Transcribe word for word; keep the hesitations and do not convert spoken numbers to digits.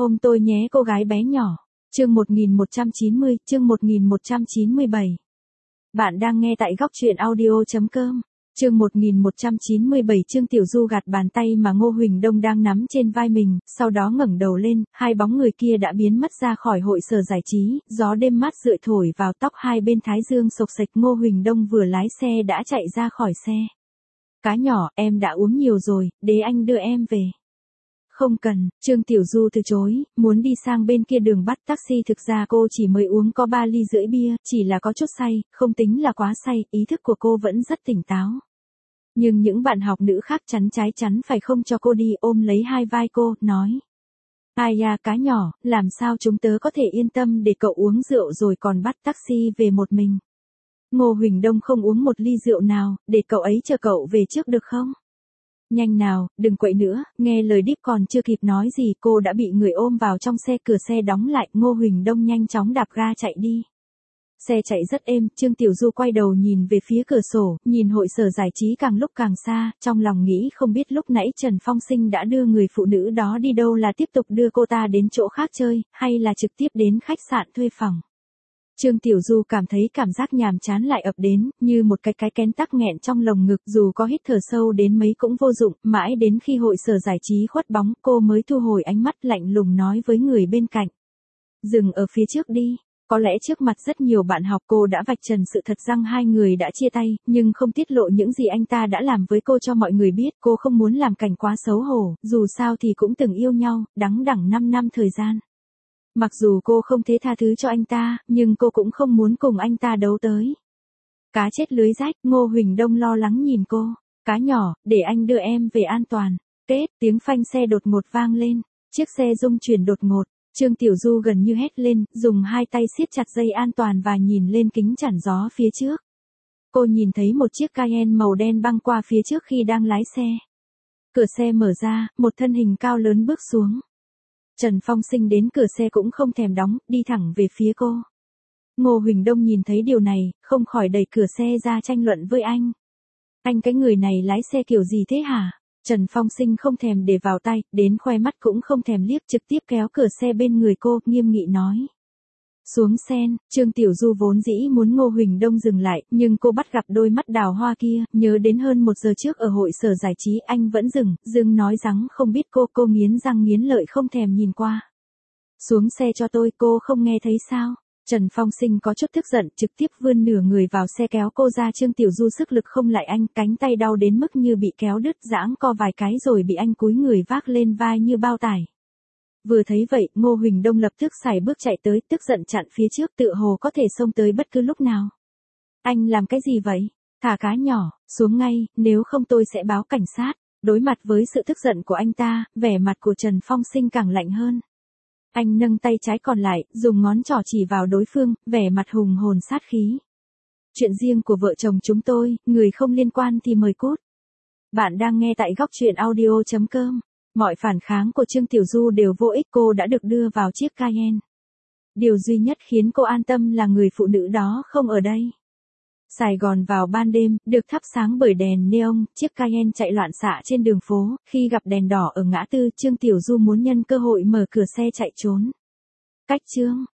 Ôm tôi nhé cô gái bé nhỏ. Chương một nghìn một trăm chín mươi, chương một nghìn một trăm chín mươi bảy. Bạn đang nghe tại góc truyện audio chấm com. Chương một nghìn một trăm chín mươi bảy. Trương Tiểu Du gạt bàn tay mà Ngô Huỳnh Đông đang nắm trên vai mình, sau đó ngẩng đầu lên, hai bóng người kia đã biến mất ra khỏi hội sở giải trí, gió đêm mát rượi thổi vào tóc hai bên thái dương sộc sạch. Ngô Huỳnh Đông vừa lái xe đã chạy ra khỏi xe. Cá nhỏ, em đã uống nhiều rồi, để anh đưa em về. Không cần, Trương Tiểu Du từ chối, muốn đi sang bên kia đường bắt taxi. Thực ra cô chỉ mới uống có ba ly rưỡi bia, chỉ là có chút say, không tính là quá say, ý thức của cô vẫn rất tỉnh táo. Nhưng những bạn học nữ khác chắn trái chắn phải không cho cô đi, ôm lấy hai vai cô, nói. Ai da cá nhỏ, làm sao chúng tớ có thể yên tâm để cậu uống rượu rồi còn bắt taxi về một mình. Ngô Huỳnh Đông không uống một ly rượu nào, để cậu ấy chờ cậu về trước được không? Nhanh nào, đừng quậy nữa, nghe lời Điếp còn chưa kịp nói gì cô đã bị người ôm vào trong xe, cửa xe đóng lại. Ngô Huỳnh Đông nhanh chóng đạp ga chạy đi. Xe chạy rất êm, Trương Tiểu Du quay đầu nhìn về phía cửa sổ, nhìn hội sở giải trí càng lúc càng xa, trong lòng nghĩ không biết lúc nãy Trần Phong Sinh đã đưa người phụ nữ đó đi đâu, là tiếp tục đưa cô ta đến chỗ khác chơi, hay là trực tiếp đến khách sạn thuê phòng. Trương Tiểu Du cảm thấy cảm giác nhàm chán lại ập đến, như một cái cái kén tắc nghẹn trong lồng ngực, dù có hít thở sâu đến mấy cũng vô dụng, mãi đến khi hội sở giải trí khuất bóng, cô mới thu hồi ánh mắt lạnh lùng nói với người bên cạnh. Dừng ở phía trước đi. Có lẽ trước mặt rất nhiều bạn học cô đã vạch trần sự thật rằng hai người đã chia tay, nhưng không tiết lộ những gì anh ta đã làm với cô cho mọi người biết. Cô không muốn làm cảnh quá xấu hổ, dù sao thì cũng từng yêu nhau, đắng đẳng năm năm thời gian. Mặc dù cô không thể tha thứ cho anh ta, nhưng cô cũng không muốn cùng anh ta đấu tới. Cá chết lưới rách, Ngô Huỳnh Đông lo lắng nhìn cô. Cá nhỏ, để anh đưa em về an toàn. Kết, tiếng phanh xe đột ngột vang lên. Chiếc xe rung chuyển đột ngột. Trương Tiểu Du gần như hét lên, dùng hai tay siết chặt dây an toàn và nhìn lên kính chắn gió phía trước. Cô nhìn thấy một chiếc Cayenne màu đen băng qua phía trước khi đang lái xe. Cửa xe mở ra, một thân hình cao lớn bước xuống. Trần Phong Sinh đến cửa xe cũng không thèm đóng, đi thẳng về phía cô. Ngô Huỳnh Đông nhìn thấy điều này, không khỏi đẩy cửa xe ra tranh luận với anh. Anh cái người này lái xe kiểu gì thế hả? Trần Phong Sinh không thèm để vào tay, đến khoe mắt cũng không thèm liếc, trực tiếp kéo cửa xe bên người cô, nghiêm nghị nói. Xuống sen, Trương Tiểu Du vốn dĩ muốn Ngô Huỳnh Đông dừng lại, nhưng cô bắt gặp đôi mắt đào hoa kia, nhớ đến hơn một giờ trước ở hội sở giải trí anh vẫn dừng, dừng nói rằng không biết cô, cô nghiến răng nghiến lợi không thèm nhìn qua. Xuống xe cho tôi, cô không nghe thấy sao? Trần Phong Sinh có chút tức giận, trực tiếp vươn nửa người vào xe kéo cô ra. Trương Tiểu Du sức lực không lại anh, cánh tay đau đến mức như bị kéo đứt, giãng co vài cái rồi bị anh cúi người vác lên vai như bao tải. Vừa thấy vậy, Ngô Huỳnh Đông lập tức sải bước chạy tới, tức giận chặn phía trước, tựa hồ có thể xông tới bất cứ lúc nào. Anh làm cái gì vậy? Thả cá nhỏ, xuống ngay, nếu không tôi sẽ báo cảnh sát. Đối mặt với sự tức giận của anh ta, vẻ mặt của Trần Phong Sinh càng lạnh hơn. Anh nâng tay trái còn lại, dùng ngón trỏ chỉ vào đối phương, vẻ mặt hùng hồn sát khí. Chuyện riêng của vợ chồng chúng tôi, người không liên quan thì mời cút. Bạn đang nghe tại góc truyện audio chấm com. Mọi phản kháng của Trương Tiểu Du đều vô ích, cô đã được đưa vào chiếc Cayenne. Điều duy nhất khiến cô an tâm là người phụ nữ đó không ở đây. Sài Gòn vào ban đêm, được thắp sáng bởi đèn neon, chiếc Cayenne chạy loạn xạ trên đường phố, khi gặp đèn đỏ ở ngã tư, Trương Tiểu Du muốn nhân cơ hội mở cửa xe chạy trốn. Cách chương,